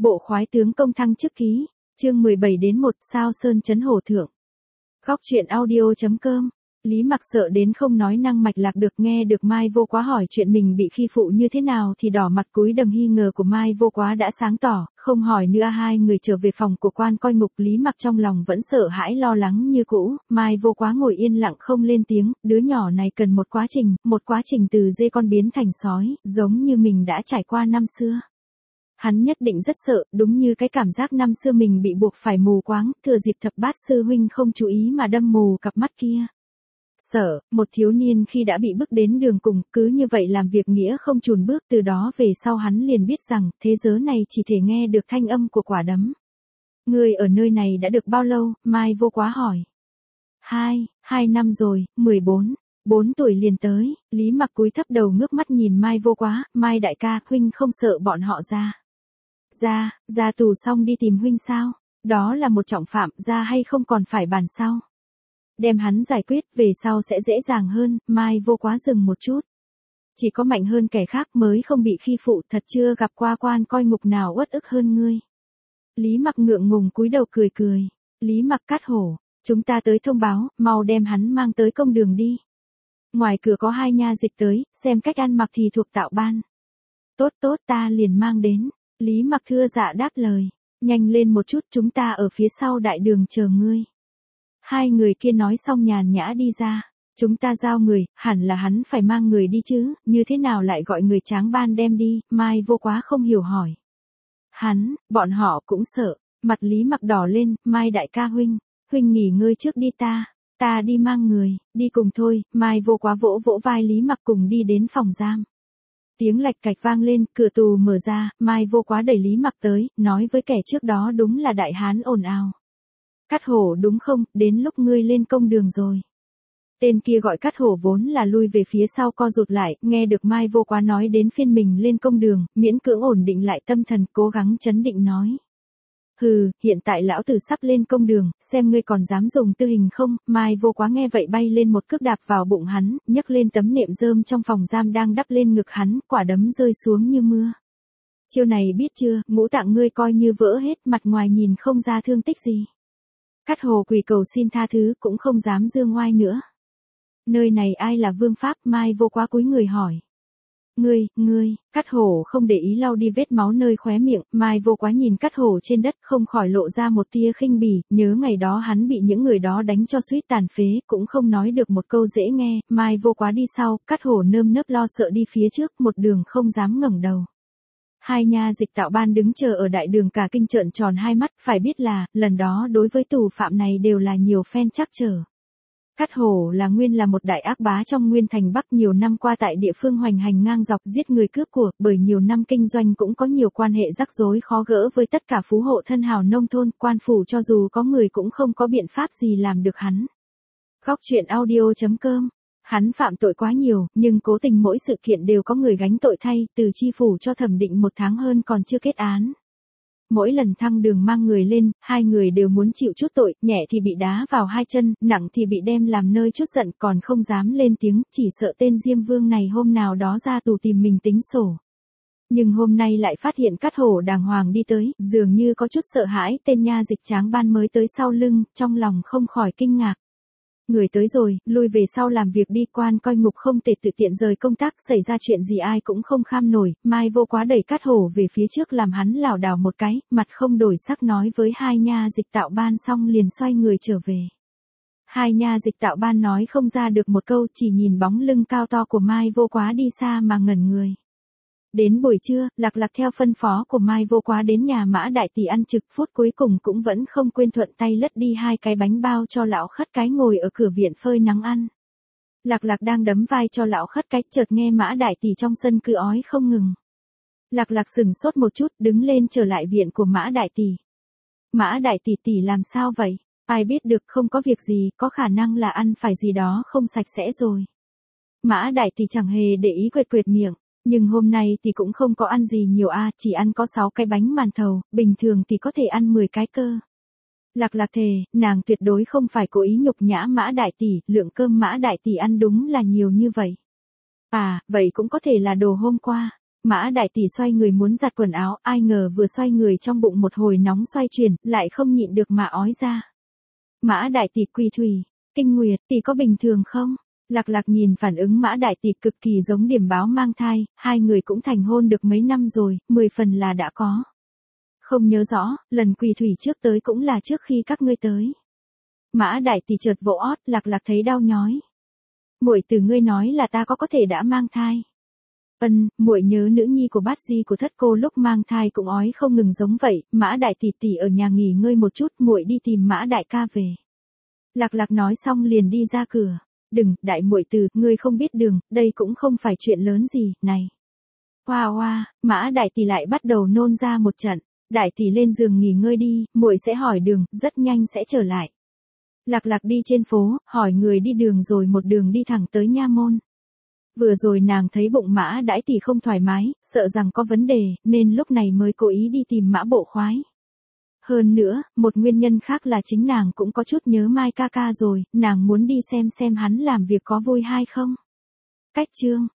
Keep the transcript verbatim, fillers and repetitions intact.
Bộ khoái tướng công thăng chức ký, chương mười bảy đến một sao sơn chấn hổ thượng. Góc truyện audio chấm com. Lý Mặc sợ đến không nói năng mạch lạc được, nghe được Mai Vô Quá hỏi chuyện mình bị khi phụ như thế nào thì đỏ mặt cúi đầm. Nghi ngờ của Mai Vô Quá đã sáng tỏ, không hỏi nữa. Hai người trở về phòng của quan coi ngục. Lý Mặc trong lòng vẫn sợ hãi lo lắng như cũ. Mai Vô Quá ngồi yên lặng không lên tiếng. Đứa nhỏ này cần một quá trình, một quá trình từ dê con biến thành sói, giống như mình đã trải qua năm xưa. Hắn nhất định rất sợ, đúng như cái cảm giác năm xưa mình bị buộc phải mù quáng, thừa dịp thập bát sư huynh không chú ý mà đâm mù cặp mắt kia. Sợ, một thiếu niên khi đã bị bước đến đường cùng, cứ như vậy làm việc nghĩa không chùn bước. Từ đó về sau hắn liền biết rằng, thế giới này chỉ thể nghe được thanh âm của quả đấm. Ngươi ở nơi này đã được bao lâu? Mai Vô Quá hỏi. Hai, hai năm rồi, mười bốn. Bốn tuổi liền tới. Lý Mặc cúi thấp đầu ngước mắt nhìn Mai Vô Quá. Mai đại ca, huynh không sợ bọn họ ra. Ra, ra tù xong đi tìm huynh sao? Đó là một trọng phạm, ra hay không còn phải bàn sau. Đem hắn giải quyết, về sau sẽ dễ dàng hơn. Mai Vô Quá dừng một chút. Chỉ có mạnh hơn kẻ khác mới không bị khi phụ, thật chưa gặp qua quan coi ngục nào uất ức hơn ngươi. Lý Mặc ngượng ngùng cúi đầu cười cười. Lý Mặc Cát Hổ, chúng ta tới thông báo, mau đem hắn mang tới công đường đi. Ngoài cửa có hai nha dịch tới, xem cách ăn mặc thì thuộc tạo ban. Tốt tốt, ta liền mang đến. Lý Mặc thưa dạ đáp lời. Nhanh lên một chút, chúng ta ở phía sau đại đường chờ ngươi. Hai người kia nói xong nhàn nhã đi ra. Chúng ta giao người, hẳn là hắn phải mang người đi chứ, như thế nào lại gọi người tráng ban đem đi? Mai Vô Quá không hiểu hỏi. Hắn, bọn họ cũng sợ. Mặt Lý Mặc đỏ lên. Mai đại ca huynh, huynh nghỉ ngơi trước đi, ta, ta đi mang người, đi cùng thôi. Mai Vô Quá vỗ vỗ vai Lý Mặc cùng đi đến phòng giam. Tiếng lạch cạch vang lên, cửa tù mở ra. Mai Vô Quá đẩy Lý Mặc tới, nói với kẻ trước đó, đúng là đại hán ồn ào. Cát Hổ đúng không, đến lúc ngươi lên công đường rồi. Tên kia gọi Cát Hổ vốn là lui về phía sau co rụt lại, nghe được Mai Vô Quá nói đến phiên mình lên công đường, miễn cưỡng ổn định lại tâm thần, cố gắng chấn định nói. Hừ, hiện tại lão tử sắp lên công đường, xem ngươi còn dám dùng tư hình không? Mai Vô Quá nghe vậy bay lên một cước đạp vào bụng hắn, nhấc lên tấm nệm rơm trong phòng giam đang đắp lên ngực hắn, quả đấm rơi xuống như mưa. Chiêu này biết chưa, ngũ tạng ngươi coi như vỡ hết, mặt ngoài nhìn không ra thương tích gì. Cát Hổ quỳ cầu xin tha thứ, cũng không dám dương oai nữa. Nơi này ai là vương pháp? Mai Vô Quá cúi người hỏi. Ngươi, ngươi, Cát Hổ không để ý lau đi vết máu nơi khóe miệng. Mai Vô Quá nhìn Cát Hổ trên đất không khỏi lộ ra một tia khinh bỉ, nhớ ngày đó hắn bị những người đó đánh cho suýt tàn phế, cũng không nói được một câu dễ nghe. Mai Vô Quá đi sau, Cát Hổ nơm nớp lo sợ đi phía trước, một đường không dám ngẩng đầu. Hai nha dịch tạo ban đứng chờ ở đại đường cả kinh trợn tròn hai mắt, phải biết là, lần đó đối với tù phạm này đều là nhiều phen trắc trở. Cát Hổ là nguyên là một đại ác bá trong Nguyên Thành Bắc, nhiều năm qua tại địa phương hoành hành ngang dọc giết người cướp của, bởi nhiều năm kinh doanh cũng có nhiều quan hệ rắc rối khó gỡ với tất cả phú hộ thân hào nông thôn, quan phủ cho dù có người cũng không có biện pháp gì làm được hắn. Góc truyện audio chấm com. Hắn phạm tội quá nhiều, nhưng cố tình mỗi sự kiện đều có người gánh tội thay, từ chi phủ cho thẩm định một tháng hơn còn chưa kết án. Mỗi lần thăng đường mang người lên, hai người đều muốn chịu chút tội, nhẹ thì bị đá vào hai chân, nặng thì bị đem làm nơi chút giận, còn không dám lên tiếng, chỉ sợ tên Diêm Vương này hôm nào đó ra tù tìm mình tính sổ. Nhưng hôm nay lại phát hiện Cát Hổ đàng hoàng đi tới, dường như có chút sợ hãi, tên nha dịch tráng ban mới tới sau lưng, trong lòng không khỏi kinh ngạc. Người tới rồi, lui về sau làm việc đi, quan coi ngục không thể tự tiện rời công tác, xảy ra chuyện gì ai cũng không kham nổi. Mai Vô Quá đẩy Cát Hổ về phía trước làm hắn lảo đảo một cái, mặt không đổi sắc nói với hai nha dịch tạo ban xong liền xoay người trở về. Hai nha dịch tạo ban nói không ra được một câu, chỉ nhìn bóng lưng cao to của Mai Vô Quá đi xa mà ngẩn người. Đến buổi trưa, Lạc Lạc theo phân phó của Mai Vô Quá đến nhà Mã đại tỷ ăn trực, phút cuối cùng cũng vẫn không quên thuận tay lất đi hai cái bánh bao cho lão khất cái ngồi ở cửa viện phơi nắng ăn. Lạc Lạc đang đấm vai cho lão khất cái, chợt nghe Mã đại tỷ trong sân cứ ói không ngừng. Lạc Lạc sừng sốt một chút, đứng lên trở lại viện của Mã đại tỷ. Mã đại tỷ tỷ làm sao vậy? Ai biết được, không có việc gì, có khả năng là ăn phải gì đó không sạch sẽ rồi. Mã đại tỷ chẳng hề để ý, quệt quệt miệng. Nhưng hôm nay thì cũng không có ăn gì nhiều a, à, chỉ ăn có sáu cái bánh màn thầu, bình thường thì có thể ăn mười cái cơ. Lạc Lạc thề, nàng tuyệt đối không phải cố ý nhục nhã Mã đại tỷ, lượng cơm Mã đại tỷ ăn đúng là nhiều như vậy. À, vậy cũng có thể là đồ hôm qua. Mã Đại Tỷ xoay người muốn giặt quần áo, ai ngờ vừa xoay người trong bụng một hồi nóng xoay chuyển, lại không nhịn được mà ói ra. Mã Đại Tỷ quỳ thủy, Kinh Nguyệt, tỷ có bình thường không? Lạc Lạc nhìn phản ứng Mã Đại Tỷ cực kỳ giống điểm báo mang thai, hai người cũng thành hôn được mấy năm rồi, mười phần là đã có. Không nhớ rõ, lần quỳ thủy trước tới cũng là trước khi các ngươi tới. Mã Đại Tỷ chợt vỗ ót, Lạc Lạc thấy đau nhói. Muội từ ngươi nói là ta có có thể đã mang thai. Ân, muội nhớ nữ nhi của bát di của thất cô lúc mang thai cũng ói không ngừng giống vậy, Mã Đại Tỷ tỷ ở nhà nghỉ ngơi một chút, muội đi tìm Mã Đại ca về. Lạc Lạc nói xong liền đi ra cửa. Đừng, đại muội từ, ngươi không biết đường, đây cũng không phải chuyện lớn gì, này. Hoa hoa, Mã Đại Tỷ lại bắt đầu nôn ra một trận. Đại tỷ lên giường nghỉ ngơi đi, muội sẽ hỏi đường, rất nhanh sẽ trở lại. Lạc Lạc đi trên phố, hỏi người đi đường rồi một đường đi thẳng tới nha môn. Vừa rồi nàng thấy bụng Mã Đại Tỷ không thoải mái, sợ rằng có vấn đề, nên lúc này mới cố ý đi tìm Mã Bộ Khoái. Hơn nữa, một nguyên nhân khác là chính nàng cũng có chút nhớ Mai ca ca rồi, nàng muốn đi xem xem hắn làm việc có vui hay không. Cách chương